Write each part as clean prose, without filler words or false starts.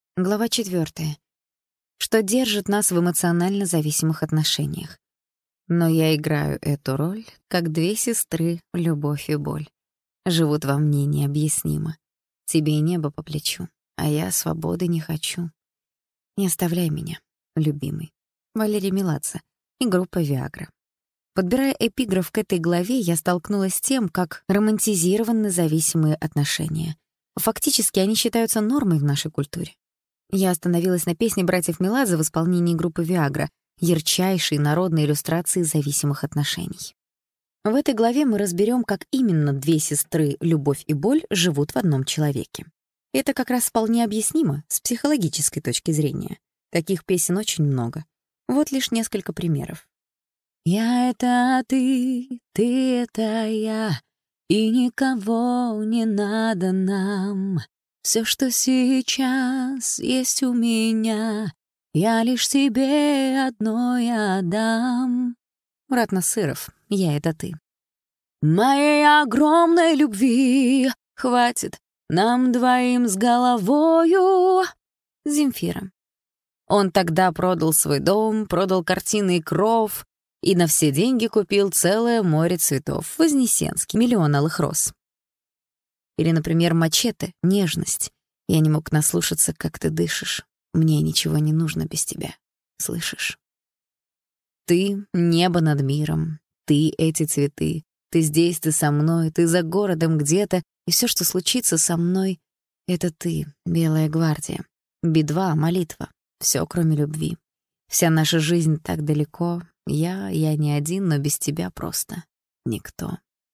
Глава 4. Что держит нас в эмоционально зависимых отношениях? Но я играю эту роль, как две сестры, любовь и боль. Живут во мне необъяснимо. Тебе и небо по плечу, а я свободы не хочу. Не оставляй меня, любимый. Валерий Меладзе и группа «Виагра». Подбирая эпиграф к этой главе, я столкнулась с тем, как романтизированы зависимые отношения. Фактически они считаются нормой в нашей культуре. Я остановилась на песне братьев Меладзе в исполнении группы «Виагра», ярчайшей народной иллюстрации зависимых отношений. В этой главе мы разберем, как именно две сестры, любовь и боль, живут в одном человеке. Это как раз вполне объяснимо с психологической точки зрения. Таких песен очень много. Вот лишь несколько примеров. «Я — это ты — это я, и никого не надо нам. Все, что сейчас есть у меня, я лишь тебе одной отдам». Мурат Насыров, «Я — это ты». «Моей огромной любви хватит нам двоим с головою». Земфира. Он тогда продал свой дом, продал картины и кров и на все деньги купил целое море цветов. Вознесенский, 1 000 000 алых роз. Или, например, «Мачете», «Нежность». Я не мог наслушаться, как ты дышишь. Мне ничего не нужно без тебя. Слышишь? Ты — небо над миром. Ты — эти цветы. Ты здесь, ты со мной. Ты за городом где-то. И все, что случится со мной — это ты, Белая гвардия. Би-2, молитва. Все, кроме любви. Вся наша жизнь так далеко. Я не один, но без тебя просто никто.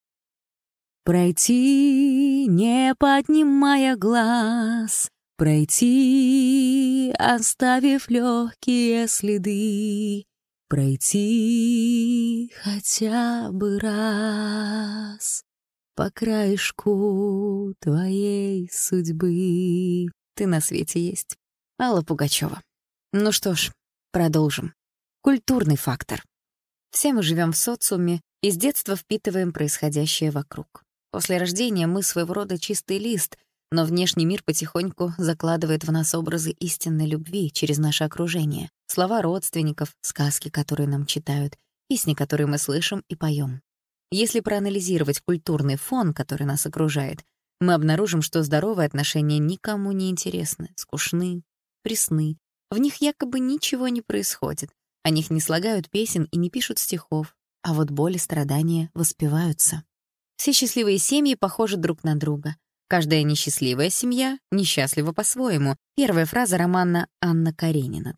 Пройти, не поднимая глаз, пройти, оставив легкие следы, пройти хотя бы раз по краешку твоей судьбы. Ты на свете есть. Алла Пугачева. Ну что ж, продолжим. Культурный фактор. Все мы живем в социуме и с детства впитываем происходящее вокруг. После рождения мы своего рода чистый лист, но внешний мир потихоньку закладывает в нас образы истинной любви через наше окружение, слова родственников, сказки, которые нам читают, песни, которые мы слышим и поем. Если проанализировать культурный фон, который нас окружает, мы обнаружим, что здоровые отношения никому не интересны, скучны, пресны. В них якобы ничего не происходит, о них не слагают песен и не пишут стихов, а вот боль и страдания воспеваются. Все счастливые семьи похожи друг на друга. Каждая несчастливая семья несчастлива по-своему. Первая фраза романа «Анна Каренина»,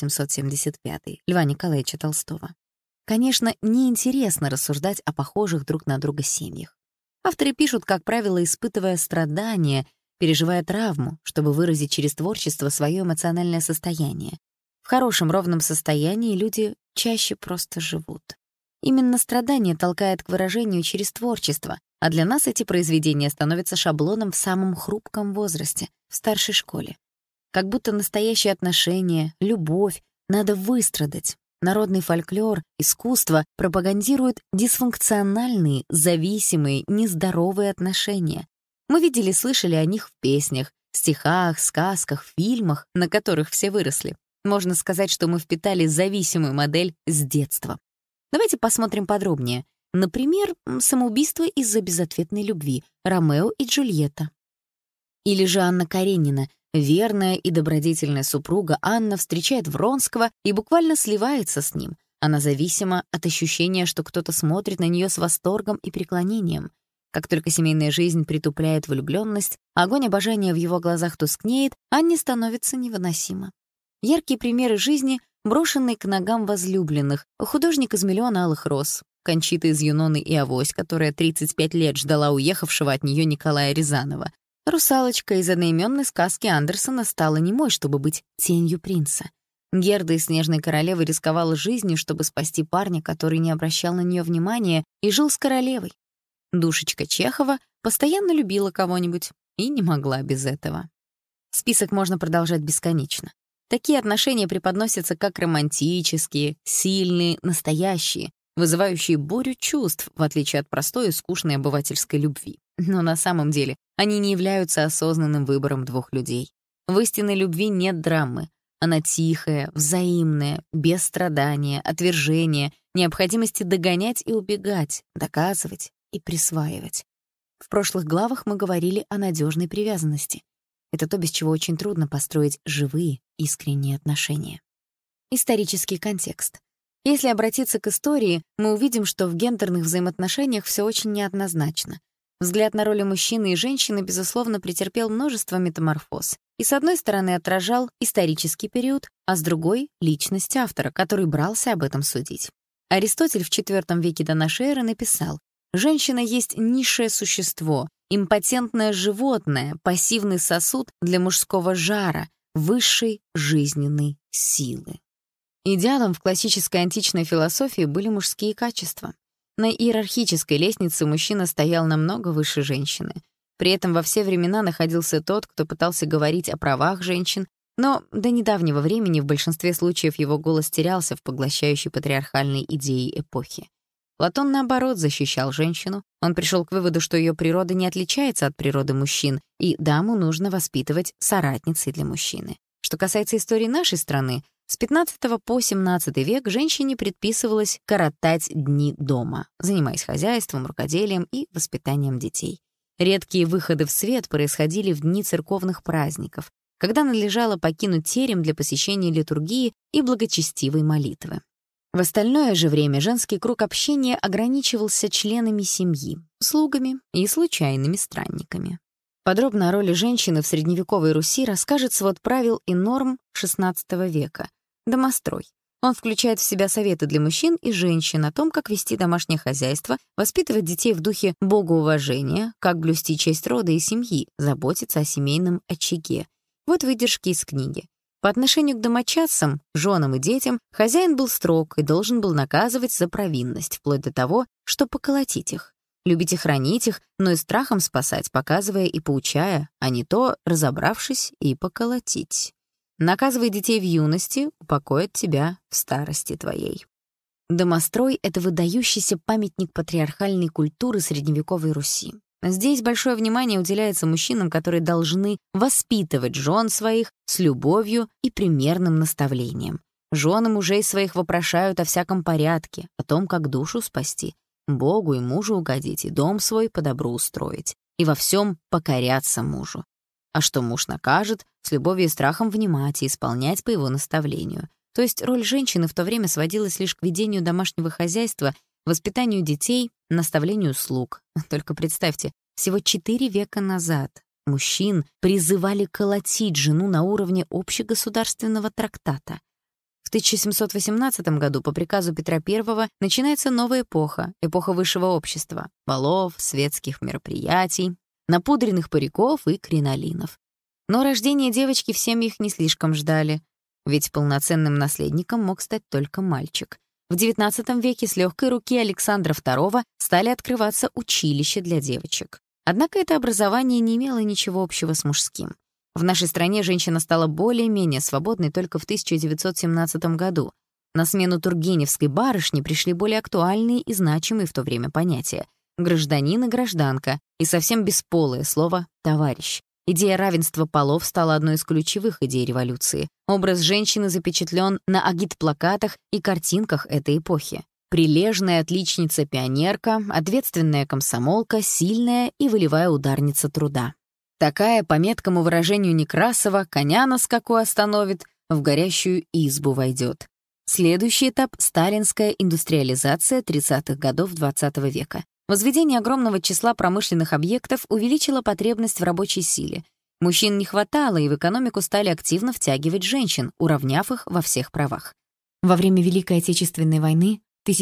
1875, Льва Николаевича Толстого. Конечно, неинтересно рассуждать о похожих друг на друга семьях. Авторы пишут, как правило, испытывая страдания, переживая травму, чтобы выразить через творчество свое эмоциональное состояние. В хорошем ровном состоянии люди чаще просто живут. Именно страдание толкает к выражению через творчество, а для нас эти произведения становятся шаблоном в самом хрупком возрасте, в старшей школе. Как будто настоящие отношения, любовь надо выстрадать. Народный фольклор, искусство пропагандируют дисфункциональные, зависимые, нездоровые отношения. Мы видели и слышали о них в песнях, стихах, сказках, фильмах, на которых все выросли. Можно сказать, что мы впитали зависимую модель с детства. Давайте посмотрим подробнее. Например, самоубийство из-за безответной любви, Ромео и Джульетта. Или же Анна Каренина. Верная и добродетельная супруга Анна встречает Вронского и буквально сливается с ним. Она зависима от ощущения, что кто-то смотрит на нее с восторгом и преклонением. Как только семейная жизнь притупляет влюблённость, огонь обожания в его глазах тускнеет, Анне становится невыносимо. Яркие примеры жизни, брошенные к ногам возлюбленных, художник из «1 000 000 алых роз», Кончита из «Юноны и Авось», которая 35 лет ждала уехавшего от нее Николая Рязанова. Русалочка из одноименной сказки Андерсона стала немой, чтобы быть тенью принца. Герда из «Снежной королевы» рисковала жизнью, чтобы спасти парня, который не обращал на нее внимания и жил с королевой. Душечка Чехова постоянно любила кого-нибудь и не могла без этого. Список можно продолжать бесконечно. Такие отношения преподносятся как романтические, сильные, настоящие, вызывающие бурю чувств, в отличие от простой и скучной обывательской любви. Но на самом деле они не являются осознанным выбором двух людей. В истинной любви нет драмы. Она тихая, взаимная, без страдания, отвержения, необходимости догонять и убегать, доказывать и присваивать. В прошлых главах мы говорили о надежной привязанности. Это то, без чего очень трудно построить живые, искренние отношения. Исторический контекст. Если обратиться к истории, мы увидим, что в гендерных взаимоотношениях все очень неоднозначно. Взгляд на роли мужчины и женщины, безусловно, претерпел множество метаморфоз. И с одной стороны отражал исторический период, а с другой — личность автора, который брался об этом судить. Аристотель в IV веке до нашей эры написал: «Женщина есть низшее существо, импотентное животное, пассивный сосуд для мужского жара, высшей жизненной силы». Идеалом в классической античной философии были мужские качества. На иерархической лестнице мужчина стоял намного выше женщины. При этом во все времена находился тот, кто пытался говорить о правах женщин, но до недавнего времени в большинстве случаев его голос терялся в поглощающей патриархальной идее эпохи. Платон, наоборот, защищал женщину. Он пришел к выводу, что ее природа не отличается от природы мужчин, и даму нужно воспитывать соратницей для мужчины. Что касается истории нашей страны, с XV по XVII век женщине предписывалось коротать дни дома, занимаясь хозяйством, рукоделием и воспитанием детей. Редкие выходы в свет происходили в дни церковных праздников, когда надлежало покинуть терем для посещения литургии и благочестивой молитвы. В остальное же время женский круг общения ограничивался членами семьи, слугами и случайными странниками. Подробно о роли женщины в средневековой Руси расскажет свод правил и норм XVI века «Домострой». Он включает в себя советы для мужчин и женщин о том, как вести домашнее хозяйство, воспитывать детей в духе богоуважения, как блюсти честь рода и семьи, заботиться о семейном очаге. Вот выдержки из книги. По отношению к домочадцам, женам и детям хозяин был строг и должен был наказывать за провинность, вплоть до того, что поколотить их. Любить и хранить их, но и страхом спасать, показывая и поучая, а не то, разобравшись, и поколотить. Наказывай детей в юности, упокоит тебя в старости твоей. Домострой — это выдающийся памятник патриархальной культуры средневековой Руси. Здесь большое внимание уделяется мужчинам, которые должны воспитывать жен своих с любовью и примерным наставлением. Жены мужей своих вопрошают о всяком порядке, о том, как душу спасти, Богу и мужу угодить, и дом свой по добру устроить, и во всем покоряться мужу. А что муж накажет, с любовью и страхом внимать и исполнять по его наставлению. То есть роль женщины в то время сводилась лишь к ведению домашнего хозяйства, воспитанию детей, наставлению слуг. Только представьте, всего 4 века назад мужчин призывали колотить жену на уровне общегосударственного трактата. В 1718 году по приказу Петра I начинается новая эпоха, эпоха высшего общества, балов, светских мероприятий, напудренных париков и кринолинов. Но рождение девочки в семьях не слишком ждали, ведь полноценным наследником мог стать только мальчик. В XIX веке с легкой руки Александра II стали открываться училища для девочек. Однако это образование не имело ничего общего с мужским. В нашей стране женщина стала более-менее свободной только в 1917 году. На смену тургеневской барышне пришли более актуальные и значимые в то время понятия — гражданин и гражданка, и совсем бесполое слово «товарищ». Идея равенства полов стала одной из ключевых идей революции. Образ женщины запечатлен на агитплакатах и картинках этой эпохи. Прилежная отличница-пионерка, ответственная комсомолка, сильная и волевая ударница труда. Такая, по меткому выражению Некрасова, коня на скаку остановит, в горящую избу войдет. Следующий этап — сталинская индустриализация 30-х годов XX века. Возведение огромного числа промышленных объектов увеличило потребность в рабочей силе. Мужчин не хватало, и в экономику стали активно втягивать женщин, уравняв их во всех правах. Во время Великой Отечественной войны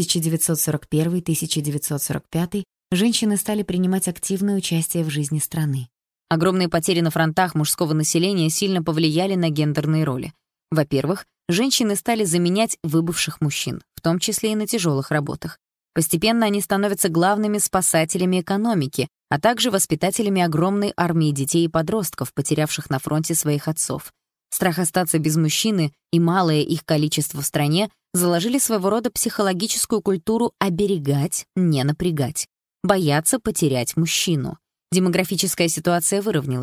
1941-1945 женщины стали принимать активное участие в жизни страны. Огромные потери на фронтах мужского населения сильно повлияли на гендерные роли. Во-первых, женщины стали заменять выбывших мужчин, в том числе и на тяжелых работах. Постепенно они становятся главными спасателями экономики, а также воспитателями огромной армии детей и подростков, потерявших на фронте своих отцов. Страх остаться без мужчины и малое их количество в стране заложили своего рода психологическую культуру оберегать, не напрягать, бояться потерять мужчину. Демографическая ситуация выровнялась.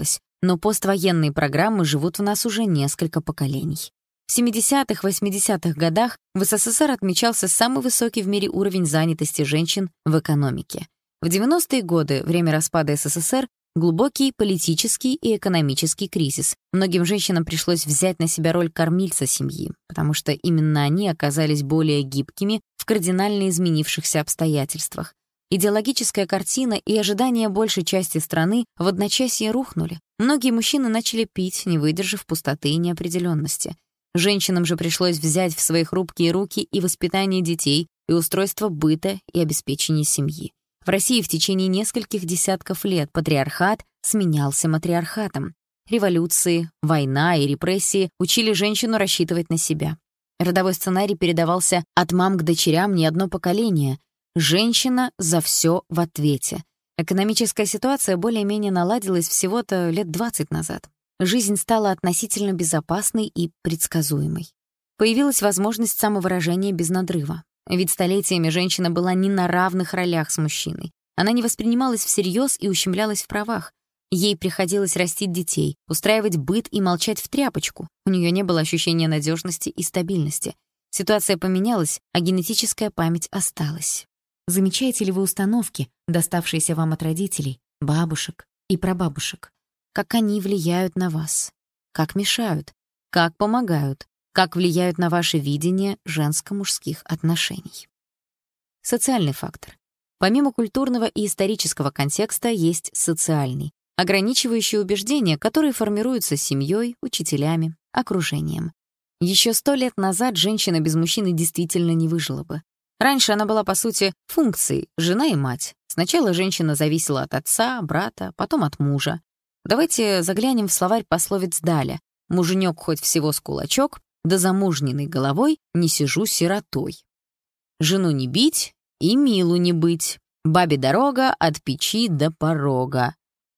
но поствоенные программы живут в нас уже несколько поколений. В 70-х, 80-х годах в СССР отмечался самый высокий в мире уровень занятости женщин в экономике. В 90-е годы, время распада СССР, глубокий политический и экономический кризис. Многим женщинам пришлось взять на себя роль кормильца семьи, потому что именно они оказались более гибкими в кардинально изменившихся обстоятельствах. Идеологическая картина и ожидания большей части страны в одночасье рухнули. Многие мужчины начали пить, не выдержав пустоты и неопределенности. Женщинам же пришлось взять в свои хрупкие руки и воспитание детей, и устройство быта, и обеспечение семьи. В России в течение нескольких десятков лет патриархат сменялся матриархатом. Революции, война и репрессии учили женщину рассчитывать на себя. Родовой сценарий передавался от мам к дочерям не одно поколение. Женщина за все в ответе. Экономическая ситуация более-менее наладилась всего-то лет 20 назад. Жизнь стала относительно безопасной и предсказуемой. Появилась возможность самовыражения без надрыва. Ведь столетиями женщина была не на равных ролях с мужчиной. Она не воспринималась всерьез и ущемлялась в правах. Ей приходилось растить детей, устраивать быт и молчать в тряпочку. У нее не было ощущения надежности и стабильности. Ситуация поменялась, а генетическая память осталась. Замечаете ли вы установки, доставшиеся вам от родителей, бабушек и прабабушек? Как они влияют на вас? Как мешают? Как помогают? Как влияют на ваше видение женско-мужских отношений? Социальный фактор. Помимо культурного и исторического контекста есть социальный, ограничивающие убеждения, которые формируются семьей, учителями, окружением. Еще 100 лет назад женщина без мужчины действительно не выжила бы. Раньше она была, по сути, функцией жена и мать. Сначала женщина зависела от отца, брата, потом от мужа. Давайте заглянем в словарь пословиц Даля. «Муженек хоть всего с кулачок, да замужненной головой не сижу сиротой. Жену не бить и милу не быть. Бабе дорога от печи до порога.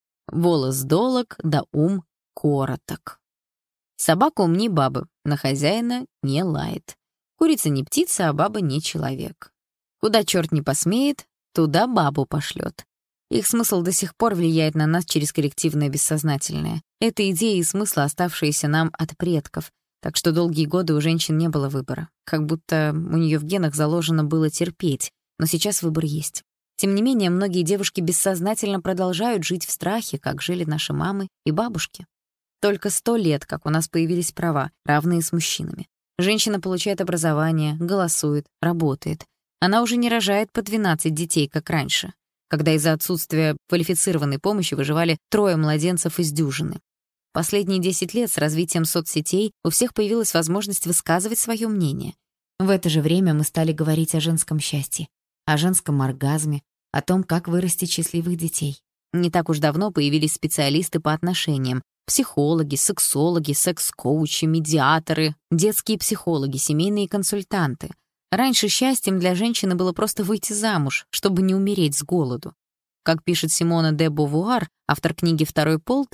Волос долог да ум короток. Собака умней бабы, на хозяина не лает. Курица не птица, а баба не человек. Куда черт не посмеет, туда бабу пошлет». Их смысл до сих пор влияет на нас через коллективное бессознательное. Это идеи и смыслы, оставшиеся нам от предков. Так что долгие годы у женщин не было выбора. Как будто у нее в генах заложено было терпеть. Но сейчас выбор есть. Тем не менее, многие девушки бессознательно продолжают жить в страхе, как жили наши мамы и бабушки. Только 100 лет, как у нас появились права, равные с мужчинами. Женщина получает образование, голосует, работает. Она уже не рожает по 12 детей, как раньше, когда из-за отсутствия квалифицированной помощи выживали 3 младенцев из дюжины. Последние 10 лет с развитием соцсетей у всех появилась возможность высказывать свое мнение. В это же время мы стали говорить о женском счастье, о женском оргазме, о том, как вырастить счастливых детей. Не так уж давно появились специалисты по отношениям, психологи, сексологи, секс-коучи, медиаторы, детские психологи, семейные консультанты. Раньше счастьем для женщины было просто выйти замуж, чтобы не умереть с голоду. Как пишет Симона де Бовуар, автор книги «Второй пол»,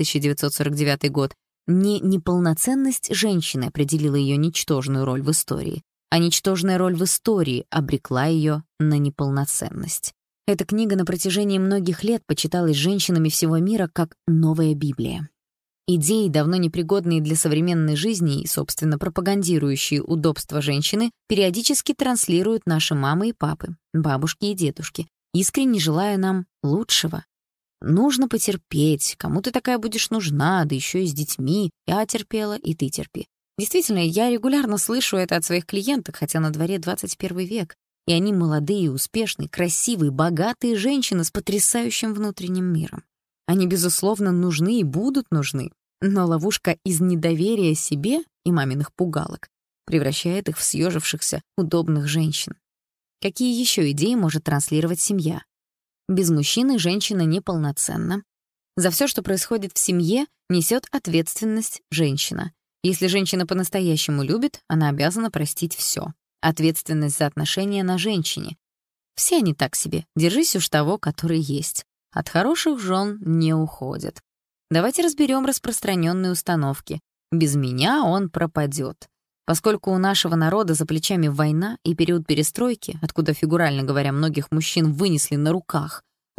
1949 год, не неполноценность женщины определила ее ничтожную роль в истории, а ничтожная роль в истории обрекла ее на неполноценность. Эта книга на протяжении многих лет почиталась женщинами всего мира как новая Библия. Идеи, давно непригодные для современной жизни и, собственно, пропагандирующие удобства женщины, периодически транслируют наши мамы и папы, бабушки и дедушки, искренне желая нам лучшего. Нужно потерпеть, кому ты такая будешь нужна, да еще и с детьми. Я терпела, и ты терпи. Действительно, я регулярно слышу это от своих клиенток, хотя на дворе 21 век, и они молодые, успешные, красивые, богатые женщины с потрясающим внутренним миром. Они, безусловно, нужны и будут нужны, но ловушка из недоверия себе и маминых пугалок превращает их в съежившихся, удобных женщин. Какие еще идеи может транслировать семья? Без мужчины женщина неполноценна. За все, что происходит в семье, несет ответственность женщина. Если женщина по-настоящему любит, она обязана простить все. Ответственность за отношения на женщине. Все они так себе. Держись уж того, который есть. От хороших жен не уходят. Давайте разберем распространенные установки. Без меня он пропадет. Поскольку у нашего народа за плечами война и период перестройки, откуда, фигурально говоря, многих мужчин вынесли на руках,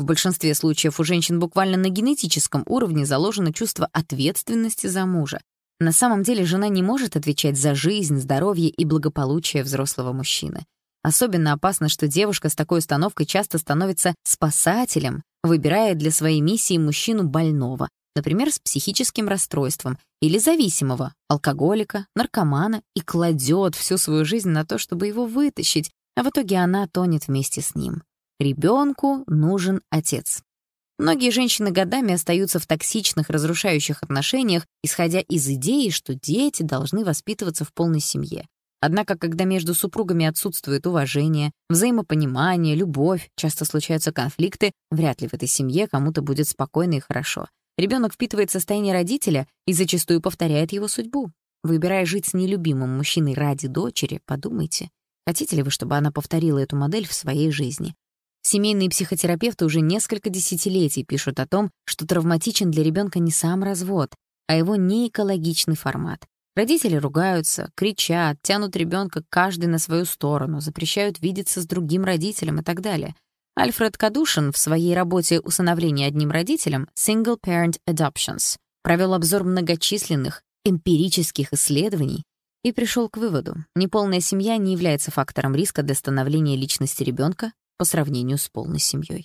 В большинстве случаев у женщин буквально на генетическом уровне заложено чувство ответственности за мужа. На самом деле жена не может отвечать за жизнь, здоровье и благополучие взрослого мужчины. Особенно опасно, что девушка с такой установкой часто становится спасателем, выбирая для своей миссии мужчину больного, например, с психическим расстройством, или зависимого, алкоголика, наркомана, и кладет всю свою жизнь на то, чтобы его вытащить, а в итоге она тонет вместе с ним. Ребенку нужен отец. Многие женщины годами остаются в токсичных, разрушающих отношениях, исходя из идеи, что дети должны воспитываться в полной семье. Однако, когда между супругами отсутствует уважение, взаимопонимание, любовь, часто случаются конфликты, вряд ли в этой семье кому-то будет спокойно и хорошо. Ребенок впитывает состояние родителя и зачастую повторяет его судьбу. Выбирая жить с нелюбимым мужчиной ради дочери, подумайте, хотите ли вы, чтобы она повторила эту модель в своей жизни? Семейные психотерапевты уже несколько десятилетий пишут о том, что травматичен для ребенка не сам развод, а его неэкологичный формат. Родители ругаются, кричат, тянут ребенка каждый на свою сторону, запрещают видеться с другим родителем и так далее. Альфред Кадушин в своей работе «Усыновление одним родителем» Single Parent Adoptions провел обзор многочисленных эмпирических исследований и пришел к выводу: неполная семья не является фактором риска для становления личности ребенка по сравнению с полной семьей.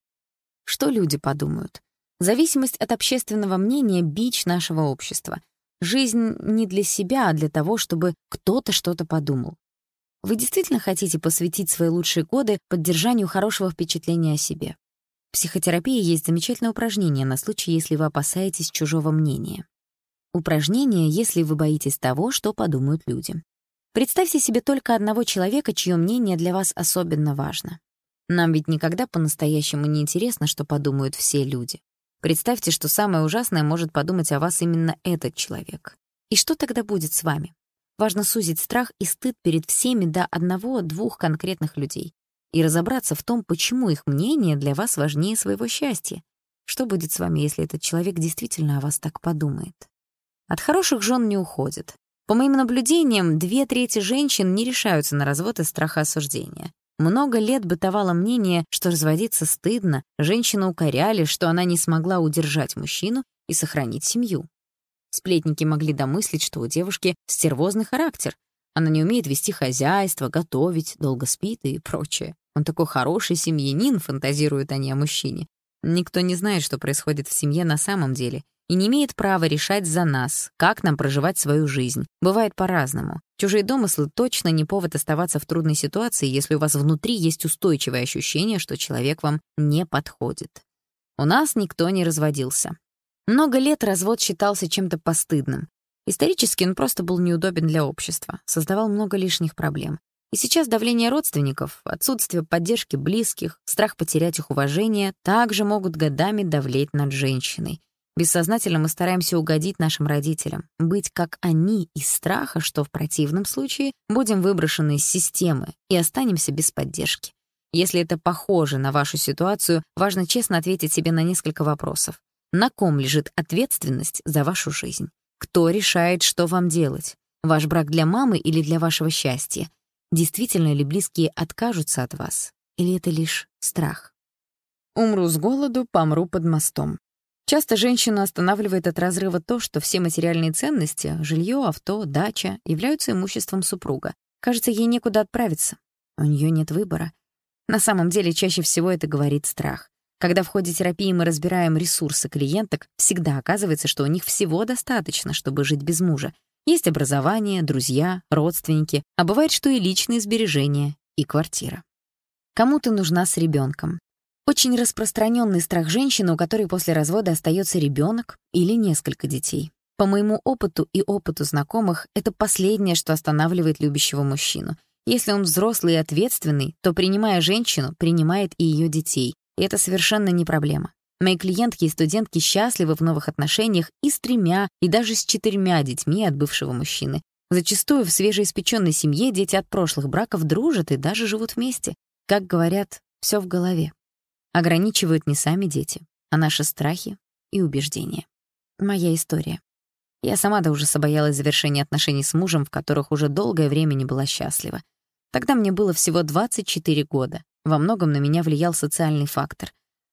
Что люди подумают? Зависимость от общественного мнения — бич нашего общества. Жизнь не для себя, а для того, чтобы кто-то что-то подумал. Вы действительно хотите посвятить свои лучшие годы поддержанию хорошего впечатления о себе? В психотерапии есть замечательное упражнение на случай, если вы опасаетесь чужого мнения. Упражнение, если вы боитесь того, что подумают люди. Представьте себе только одного человека, чье мнение для вас особенно важно. Нам ведь никогда по-настоящему не интересно, что подумают все люди. Представьте, что самое ужасное может подумать о вас именно этот человек. И что тогда будет с вами? Важно сузить страх и стыд перед всеми до одного-двух конкретных людей и разобраться в том, почему их мнение для вас важнее своего счастья. Что будет с вами, если этот человек действительно о вас так подумает? От хороших жен не уходят. По моим наблюдениям, 2/3 женщин не решаются на развод из страха осуждения. Много лет бытовало мнение, что разводиться стыдно, женщину укоряли, что она не смогла удержать мужчину и сохранить семью. Сплетники могли домыслить, что у девушки стервозный характер. Она не умеет вести хозяйство, готовить, долго спит и прочее. Он такой хороший семьянин, фантазируют они о мужчине. Никто не знает, что происходит в семье на самом деле, и не имеет права решать за нас, как нам проживать свою жизнь. Бывает по-разному. Чужие домыслы точно не повод оставаться в трудной ситуации, если у вас внутри есть устойчивое ощущение, что человек вам не подходит. У нас никто не разводился. Много лет развод считался чем-то постыдным. Исторически он просто был неудобен для общества, создавал много лишних проблем. И сейчас давление родственников, отсутствие поддержки близких, страх потерять их уважение также могут годами давлеть над женщиной. Бессознательно мы стараемся угодить нашим родителям, быть как они из страха, что в противном случае будем выброшены из системы и останемся без поддержки. Если это похоже на вашу ситуацию, важно честно ответить себе на несколько вопросов. На ком лежит ответственность за вашу жизнь? Кто решает, что вам делать? Ваш брак для мамы или для вашего счастья? Действительно ли близкие откажутся от вас? Или это лишь страх? Умру с голоду, помру под мостом. Часто женщину останавливает от разрыва то, что все материальные ценности — жилье, авто, дача — являются имуществом супруга. Кажется, ей некуда отправиться. У нее нет выбора. На самом деле, чаще всего это говорит страх. Когда в ходе терапии мы разбираем ресурсы клиенток, всегда оказывается, что у них всего достаточно, чтобы жить без мужа. Есть образование, друзья, родственники, а бывает, что и личные сбережения, и квартира. Кому-то нужна с ребенком. Очень распространенный страх женщины, у которой после развода остается ребенок или несколько детей. По моему опыту и опыту знакомых, это последнее, что останавливает любящего мужчину. Если он взрослый и ответственный, то, принимая женщину, принимает и ее детей. И это совершенно не проблема. Мои клиентки и студентки счастливы в новых отношениях и с 3, и даже с 4 детьми от бывшего мужчины. Зачастую в свежеиспеченной семье дети от прошлых браков дружат и даже живут вместе. Как говорят, все в голове. Ограничивают не сами дети, а наши страхи и убеждения. Моя история. Я сама до ужаса боялась завершения отношений с мужем, в которых уже долгое время не была счастлива. Тогда мне было всего 24 года. Во многом на меня влиял социальный фактор.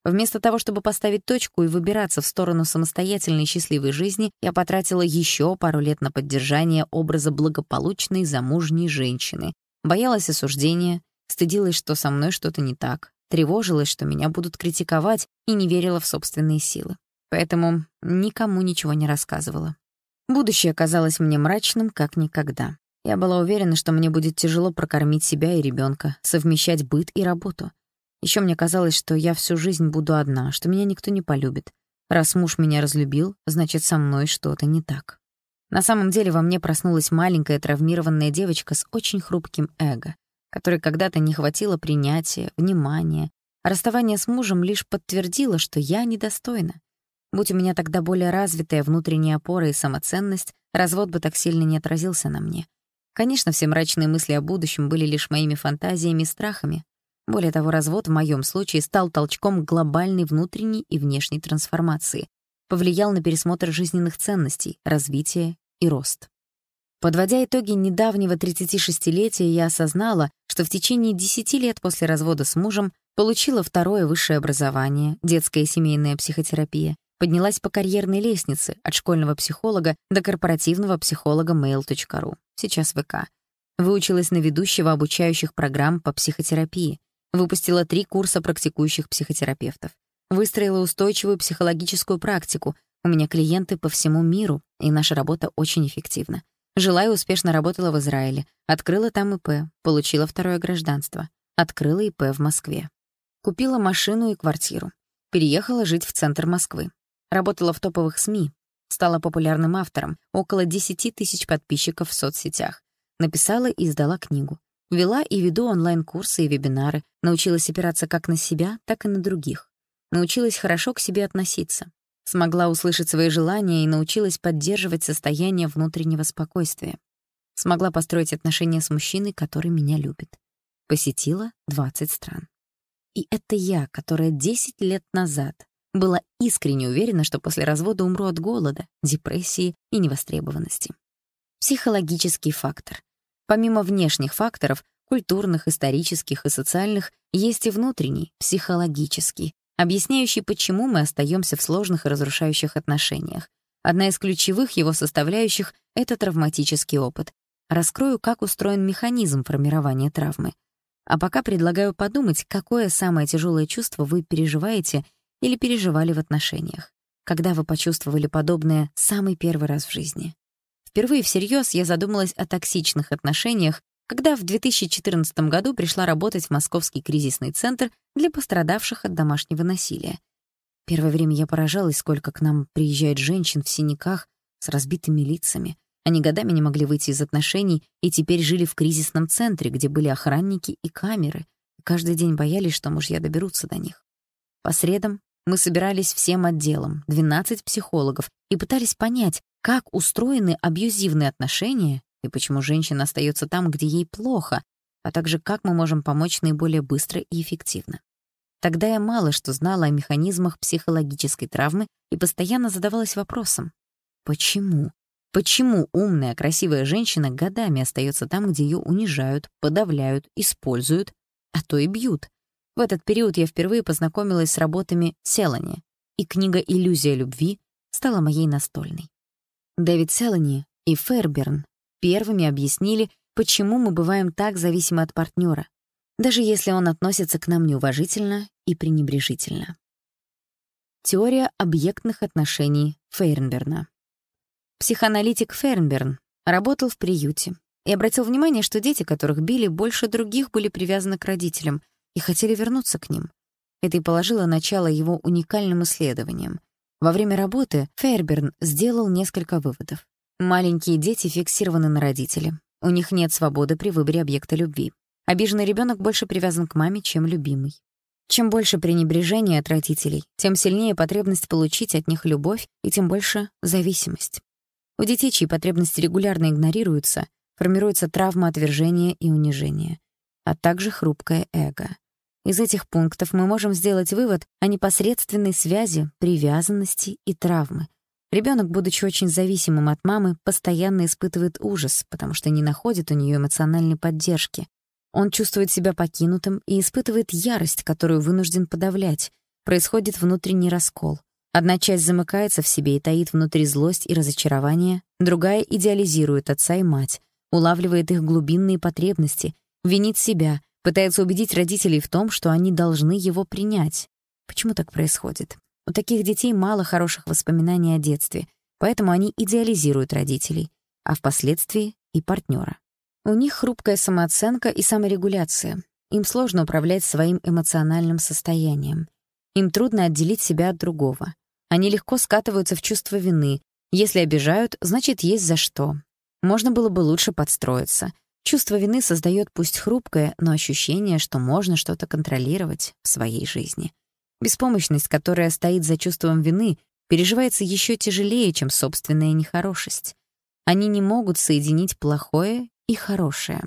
Вместо того, чтобы поставить точку и выбираться в сторону самостоятельной счастливой жизни, я потратила еще пару лет на поддержание образа благополучной замужней женщины. Боялась осуждения, стыдилась, что со мной что-то не так, тревожилась, что меня будут критиковать, и не верила в собственные силы. Поэтому никому ничего не рассказывала. Будущее казалось мне мрачным, как никогда. Я была уверена, что мне будет тяжело прокормить себя и ребенка, совмещать быт и работу. Еще мне казалось, что я всю жизнь буду одна, что меня никто не полюбит. Раз муж меня разлюбил, значит, со мной что-то не так. На самом деле во мне проснулась маленькая травмированная девочка с очень хрупким эго, которой когда-то не хватило принятия, внимания. А расставание с мужем лишь подтвердило, что я недостойна. Будь у меня тогда более развитая внутренняя опора и самоценность, развод бы так сильно не отразился на мне. Конечно, все мрачные мысли о будущем были лишь моими фантазиями и страхами. Более того, развод в моем случае стал толчком глобальной внутренней и внешней трансформации, повлиял на пересмотр жизненных ценностей, развитие и рост. Подводя итоги недавнего 36-летия, я осознала, что в течение 10 лет после развода с мужем получила второе высшее образование, детская и семейная психотерапия, поднялась по карьерной лестнице от школьного психолога до корпоративного психолога mail.ru, сейчас ВК. Выучилась на ведущего обучающих программ по психотерапии, выпустила 3 курса практикующих психотерапевтов, выстроила устойчивую психологическую практику. У меня клиенты по всему миру, и наша работа очень эффективна. Жила и успешно работала в Израиле, открыла там ИП, получила второе гражданство, открыла ИП в Москве. Купила машину и квартиру, переехала жить в центр Москвы. Работала в топовых СМИ, стала популярным автором, около 10 тысяч подписчиков в соцсетях. Написала и издала книгу. Вела и веду онлайн-курсы и вебинары, научилась опираться как на себя, так и на других. Научилась хорошо к себе относиться. Смогла услышать свои желания и научилась поддерживать состояние внутреннего спокойствия. Смогла построить отношения с мужчиной, который меня любит. Посетила 20 стран. И это я, которая 10 лет назад была искренне уверена, что после развода умру от голода, депрессии и невостребованности. Психологический фактор. Помимо внешних факторов, культурных, исторических и социальных, есть и внутренний, психологический, объясняющий, почему мы остаемся в сложных и разрушающих отношениях. Одна из ключевых его составляющих — это травматический опыт. Раскрою, как устроен механизм формирования травмы. А пока предлагаю подумать, какое самое тяжелое чувство вы переживаете или переживали в отношениях, когда вы почувствовали подобное самый первый раз в жизни. Впервые всерьез я задумалась о токсичных отношениях, когда в 2014 году пришла работать в Московский кризисный центр для пострадавших от домашнего насилия. Первое время я поражалась, сколько к нам приезжает женщин в синяках с разбитыми лицами. Они годами не могли выйти из отношений и теперь жили в кризисном центре, где были охранники и камеры, и каждый день боялись, что мужья доберутся до них. По средам мы собирались всем отделом, 12 психологов, и пытались понять, как устроены абьюзивные отношения и почему женщина остается там, где ей плохо, а также как мы можем помочь наиболее быстро и эффективно. Тогда я мало что знала о механизмах психологической травмы и постоянно задавалась вопросом: почему? Почему умная, красивая женщина годами остается там, где ее унижают, подавляют, используют, а то и бьют? В этот период я впервые познакомилась с работами Селани, и книга «Иллюзия любви» стала моей настольной. Дэвид Селани и Ферберн первыми объяснили, почему мы бываем так зависимы от партнера, даже если он относится к нам неуважительно и пренебрежительно. Теория объектных отношений Фейерберна. Психоаналитик Фейерберн работал в приюте и обратил внимание, что дети, которых били, больше других были привязаны к родителям и хотели вернуться к ним. Это и положило начало его уникальным исследованиям. Во время работы Фейерберн сделал несколько выводов. Маленькие дети фиксированы на родителе. У них нет свободы при выборе объекта любви. Обиженный ребенок больше привязан к маме, чем любимый. Чем больше пренебрежения от родителей, тем сильнее потребность получить от них любовь и тем больше зависимость. У детей, чьи потребности регулярно игнорируются, формируется травма отвержения и унижения, а также хрупкое эго. Из этих пунктов мы можем сделать вывод о непосредственной связи привязанности и травмы. Ребенок, будучи очень зависимым от мамы, постоянно испытывает ужас, потому что не находит у нее эмоциональной поддержки. Он чувствует себя покинутым и испытывает ярость, которую вынужден подавлять. происходит внутренний раскол. Одна часть замыкается в себе и таит внутри злость и разочарование, другая идеализирует отца и мать, улавливает их глубинные потребности, винит себя, пытается убедить родителей в том, что они должны его принять. Почему так происходит? У таких детей мало хороших воспоминаний о детстве, поэтому они идеализируют родителей, а впоследствии и партнера. У них хрупкая самооценка и саморегуляция. Им сложно управлять своим эмоциональным состоянием. Им трудно отделить себя от другого. Они легко скатываются в чувство вины. Если обижают, значит, есть за что. Можно было бы лучше подстроиться. Чувство вины создает пусть хрупкое, но ощущение, что можно что-то контролировать в своей жизни. Беспомощность, которая стоит за чувством вины, переживается еще тяжелее, чем собственная нехорошесть. Они не могут соединить плохое и хорошее.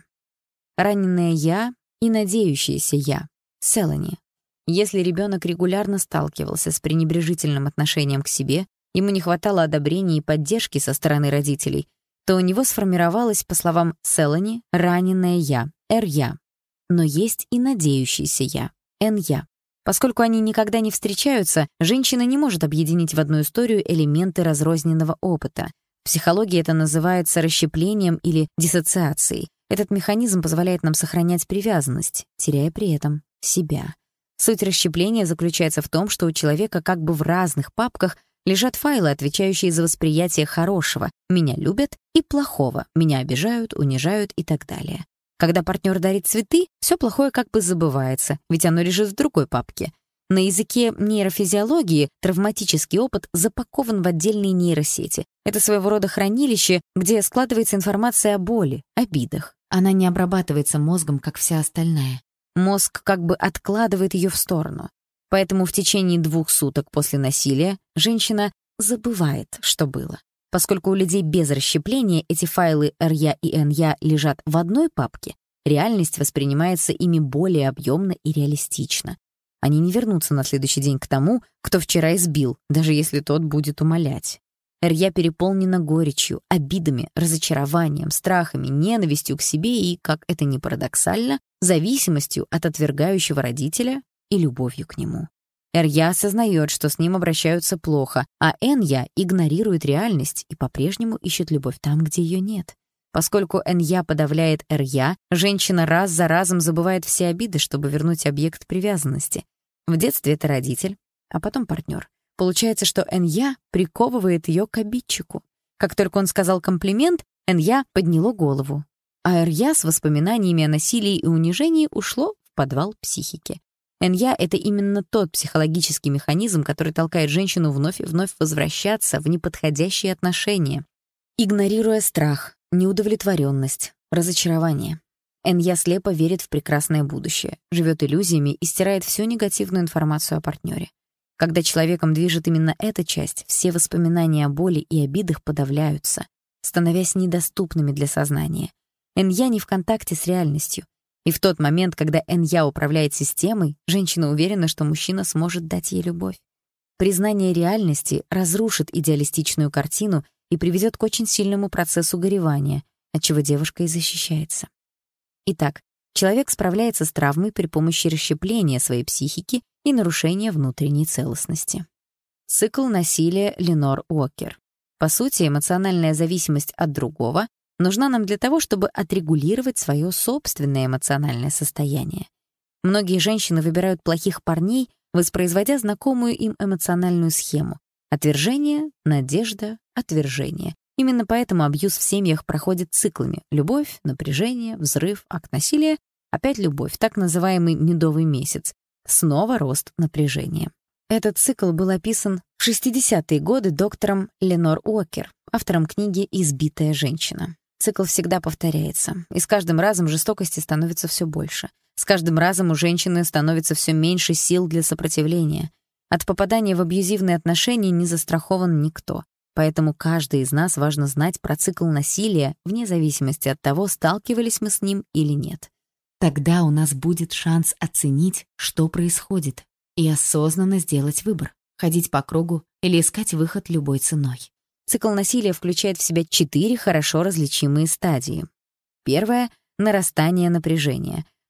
Раненое «я» и надеющееся «я» — Селани. Если ребенок регулярно сталкивался с пренебрежительным отношением к себе, ему не хватало одобрения и поддержки со стороны родителей, то у него сформировалось, по словам Селани, раненое «я» — «эр-я». Но есть и надеющееся «я» — «эн-я». Поскольку они никогда не встречаются, женщина не может объединить в одну историю элементы разрозненного опыта. В психологии это называется расщеплением или диссоциацией. Этот механизм позволяет нам сохранять привязанность, теряя при этом себя. Суть расщепления заключается в том, что у человека как бы в разных папках лежат файлы, отвечающие за восприятие хорошего «меня любят» и плохого «меня обижают, унижают» и так далее. Когда партнер дарит цветы, все плохое как бы забывается, ведь оно лежит в другой папке. На языке нейрофизиологии травматический опыт запакован в отдельные нейросети. Это своего рода хранилище, где складывается информация о боли, обидах. Она не обрабатывается мозгом, как вся остальная. Мозг как бы откладывает ее в сторону. Поэтому в течение 2 суток после насилия женщина забывает, что было. Поскольку у людей без расщепления эти файлы эр-я и эн-я лежат в одной папке, реальность воспринимается ими более объемно и реалистично. Они не вернутся на следующий день к тому, кто вчера избил, даже если тот будет умолять. Эр-я переполнена горечью, обидами, разочарованием, страхами, ненавистью к себе и, как это ни парадоксально, зависимостью от отвергающего родителя и любовью к нему. Эр-я осознает, что с ним обращаются плохо, а эн-я игнорирует реальность и по-прежнему ищет любовь там, где ее нет. Поскольку эн-я подавляет эр-я, женщина раз за разом забывает все обиды, чтобы вернуть объект привязанности. В детстве это родитель, а потом партнер. Получается, что эн-я приковывает ее к обидчику. Как только он сказал комплимент, эн-я подняло голову, а эр-я с воспоминаниями о насилии и унижении ушло в подвал психики. эн-я — это именно тот психологический механизм, который толкает женщину вновь и вновь возвращаться в неподходящие отношения, игнорируя страх, неудовлетворенность, разочарование. эн-я слепо верит в прекрасное будущее, живет иллюзиями и стирает всю негативную информацию о партнере. Когда человеком движет именно эта часть, все воспоминания о боли и обидах подавляются, становясь недоступными для сознания. эн-я не в контакте с реальностью. И в тот момент, когда эн-я управляет системой, женщина уверена, что мужчина сможет дать ей любовь. Признание реальности разрушит идеалистичную картину и приведет к очень сильному процессу горевания, от чего девушка и защищается. Итак, человек справляется с травмой при помощи расщепления своей психики и нарушения внутренней целостности. Цикл насилия Ленор Уокер. По сути, эмоциональная зависимость от другого нужна нам для того, чтобы отрегулировать свое собственное эмоциональное состояние. Многие женщины выбирают плохих парней, воспроизводя знакомую им эмоциональную схему: отвержение, надежда, отвержение. Именно поэтому абьюз в семьях проходит циклами: любовь, напряжение, взрыв, акт насилия, опять любовь, так называемый медовый месяц, снова рост напряжения. Этот цикл был описан в 60-е годы доктором Ленор Уокер, автором книги «Избитая женщина». Цикл всегда повторяется, и с каждым разом жестокости становится все больше. С каждым разом у женщины становится все меньше сил для сопротивления. От попадания в абьюзивные отношения не застрахован никто. Поэтому каждый из нас важно знать про цикл насилия, вне зависимости от того, сталкивались мы с ним или нет. Тогда у нас будет шанс оценить, что происходит, и осознанно сделать выбор — ходить по кругу или искать выход любой ценой. Цикл насилия включает в себя 4 хорошо различимые стадии. Первая — нарастание напряжения.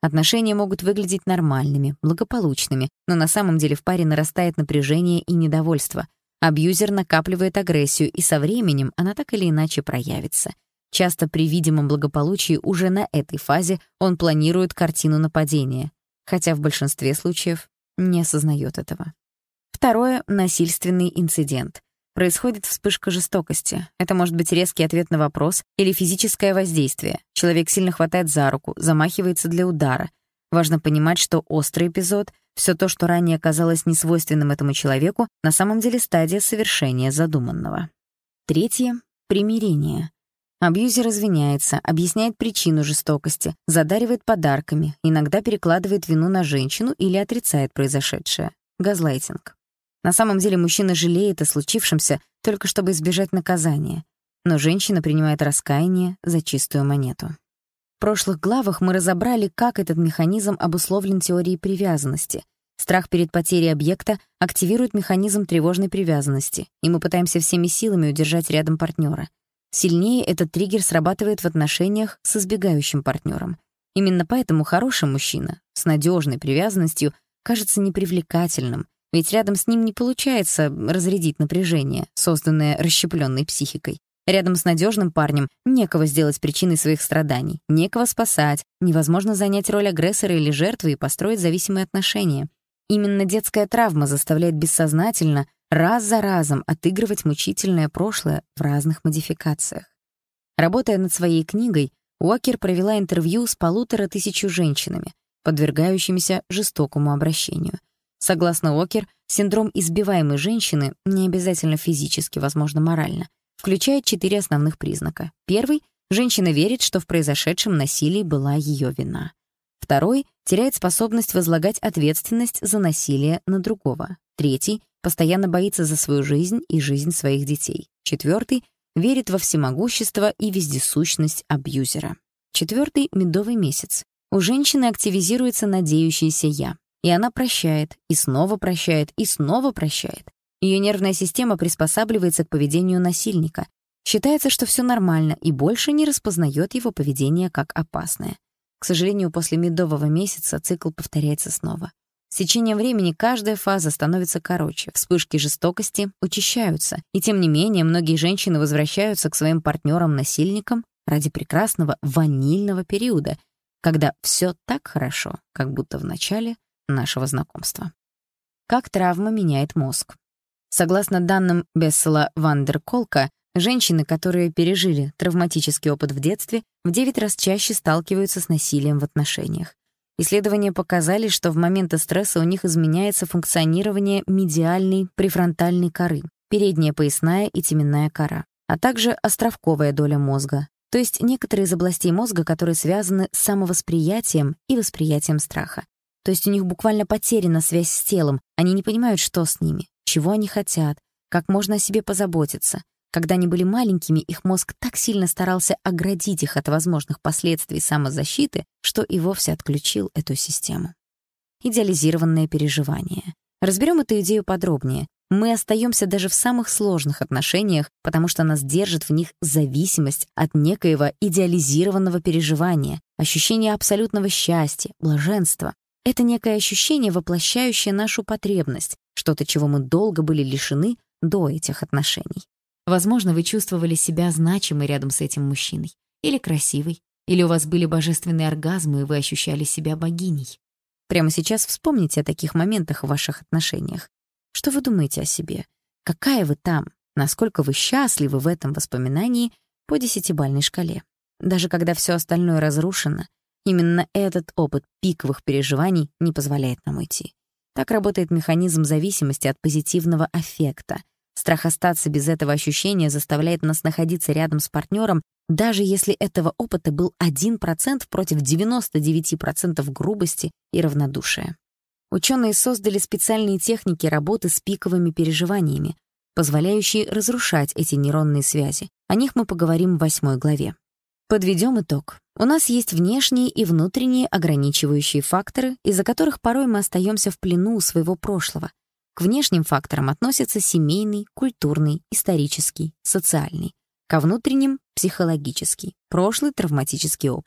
Отношения могут выглядеть нормальными, благополучными, но на самом деле в паре нарастает напряжение и недовольство. Абьюзер накапливает агрессию, и со временем она так или иначе проявится. Часто при видимом благополучии уже на этой фазе он планирует картину нападения, хотя в большинстве случаев не осознает этого. Второе — насильственный инцидент. Происходит вспышка жестокости. Это может быть резкий ответ на вопрос или физическое воздействие. Человек сильно хватает за руку, замахивается для удара. Важно понимать, что острый эпизод, все то, что ранее казалось несвойственным этому человеку, на самом деле стадия совершения задуманного. Третье — примирение. Абьюзер извиняется, объясняет причину жестокости, задаривает подарками, иногда перекладывает вину на женщину или отрицает произошедшее. Газлайтинг. На самом деле мужчина жалеет о случившемся только чтобы избежать наказания, но женщина принимает раскаяние за чистую монету. В прошлых главах мы разобрали, как этот механизм обусловлен теорией привязанности. Страх перед потерей объекта активирует механизм тревожной привязанности, и мы пытаемся всеми силами удержать рядом партнера. Сильнее этот триггер срабатывает в отношениях с избегающим партнером. Именно поэтому хороший мужчина с надежной привязанностью кажется непривлекательным, ведь рядом с ним не получается разрядить напряжение, созданное расщепленной психикой. Рядом с надежным парнем некого сделать причиной своих страданий, некого спасать, невозможно занять роль агрессора или жертвы и построить зависимые отношения. Именно детская травма заставляет бессознательно раз за разом отыгрывать мучительное прошлое в разных модификациях. Работая над своей книгой, Уокер провела интервью с 1500 женщинами, подвергающимися жестокому обращению. Согласно Уокер, синдром избиваемой женщины, не обязательно физически, возможно, морально, включает 4 основных признака. Первый — женщина верит, что в произошедшем насилии была ее вина. Второй — теряет способность возлагать ответственность за насилие на другого. Третий — постоянно боится за свою жизнь и жизнь своих детей. Четвертый — верит во всемогущество и вездесущность абьюзера. Четвертый — медовый месяц. У женщины активизируется надеющееся «я». И она прощает, и снова прощает, и снова прощает. Ее нервная система приспосабливается к поведению насильника. Считается, что все нормально, и больше не распознает его поведение как опасное. К сожалению, после медового месяца цикл повторяется снова. С течением времени каждая фаза становится короче, вспышки жестокости учащаются, и тем не менее многие женщины возвращаются к своим партнерам-насильникам ради прекрасного ванильного периода, когда все так хорошо, как будто в начале нашего знакомства. Как травма меняет мозг? Согласно данным Бессела Ван дер Колка, женщины, которые пережили травматический опыт в детстве, в 9 раз чаще сталкиваются с насилием в отношениях. Исследования показали, что в моменты стресса у них изменяется функционирование медиальной префронтальной коры, передняя поясная и теменная кора, а также островковая доля мозга, то есть некоторые из областей мозга, которые связаны с самовосприятием и восприятием страха. То есть у них буквально потеряна связь с телом, они не понимают, что с ними, чего они хотят, как можно о себе позаботиться. Когда они были маленькими, их мозг так сильно старался оградить их от возможных последствий самозащиты, что и вовсе отключил эту систему. Идеализированное переживание. Разберем эту идею подробнее. Мы остаемся даже в самых сложных отношениях, потому что нас держит в них зависимость от некоего идеализированного переживания, ощущения абсолютного счастья, блаженства. Это некое ощущение, воплощающее нашу потребность, что-то, чего мы долго были лишены до этих отношений. Возможно, вы чувствовали себя значимой рядом с этим мужчиной, или красивой, или у вас были божественные оргазмы, и вы ощущали себя богиней. Прямо сейчас вспомните о таких моментах в ваших отношениях. Что вы думаете о себе? Какая вы там? Насколько вы счастливы в этом воспоминании по 10-бальной шкале? Даже когда все остальное разрушено, именно этот опыт пиковых переживаний не позволяет нам уйти. Так работает механизм зависимости от позитивного аффекта. Страх остаться без этого ощущения заставляет нас находиться рядом с партнером, даже если этого опыта был 1% против 99% грубости и равнодушия. Ученые создали специальные техники работы с пиковыми переживаниями, позволяющие разрушать эти нейронные связи. О них мы поговорим в 8 главе. Подведем итог. У нас есть внешние и внутренние ограничивающие факторы, из-за которых порой мы остаемся в плену у своего прошлого. К внешним факторам относятся семейный, культурный, исторический, социальный. Ко внутренним — психологический, прошлый травматический опыт.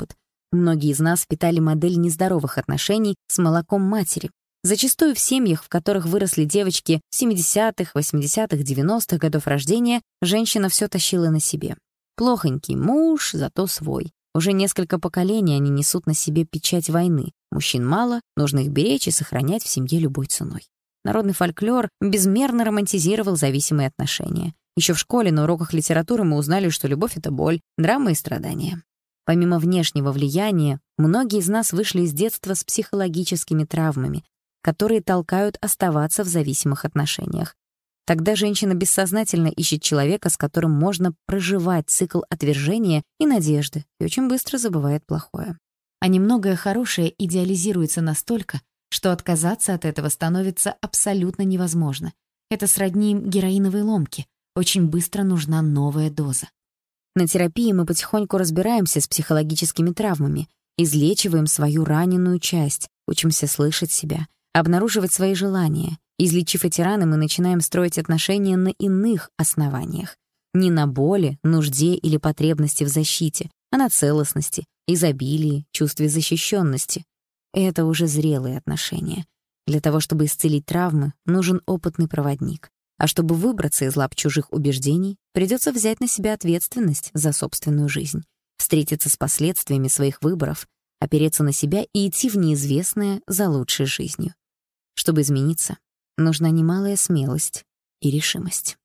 Многие из нас питали модель нездоровых отношений с молоком матери. Зачастую в семьях, в которых выросли девочки 70-х, 80-х, 90-х годов рождения, женщина все тащила на себе. Плохонький муж, зато свой. Уже несколько поколений они несут на себе печать войны. Мужчин мало, нужно их беречь и сохранять в семье любой ценой. Народный фольклор безмерно романтизировал зависимые отношения. Еще в школе на уроках литературы мы узнали, что любовь — это боль, драма и страдания. Помимо внешнего влияния, многие из нас вышли из детства с психологическими травмами, которые толкают оставаться в зависимых отношениях. Тогда женщина бессознательно ищет человека, с которым можно проживать цикл отвержения и надежды, и очень быстро забывает плохое. А немногое хорошее идеализируется настолько, что отказаться от этого становится абсолютно невозможно. Это сродни героиновой ломке. Очень быстро нужна новая доза. На терапии мы потихоньку разбираемся с психологическими травмами, излечиваем свою раненую часть, учимся слышать себя, обнаруживать свои желания. Излечив эти раны, мы начинаем строить отношения на иных основаниях. Не на боли, нужде или потребности в защите, а на целостности, изобилии, чувстве защищенности. Это уже зрелые отношения. Для того, чтобы исцелить травмы, нужен опытный проводник. А чтобы выбраться из лап чужих убеждений, придется взять на себя ответственность за собственную жизнь, встретиться с последствиями своих выборов, опереться на себя и идти в неизвестное за лучшей жизнью. Чтобы измениться, нужна немалая смелость и решимость.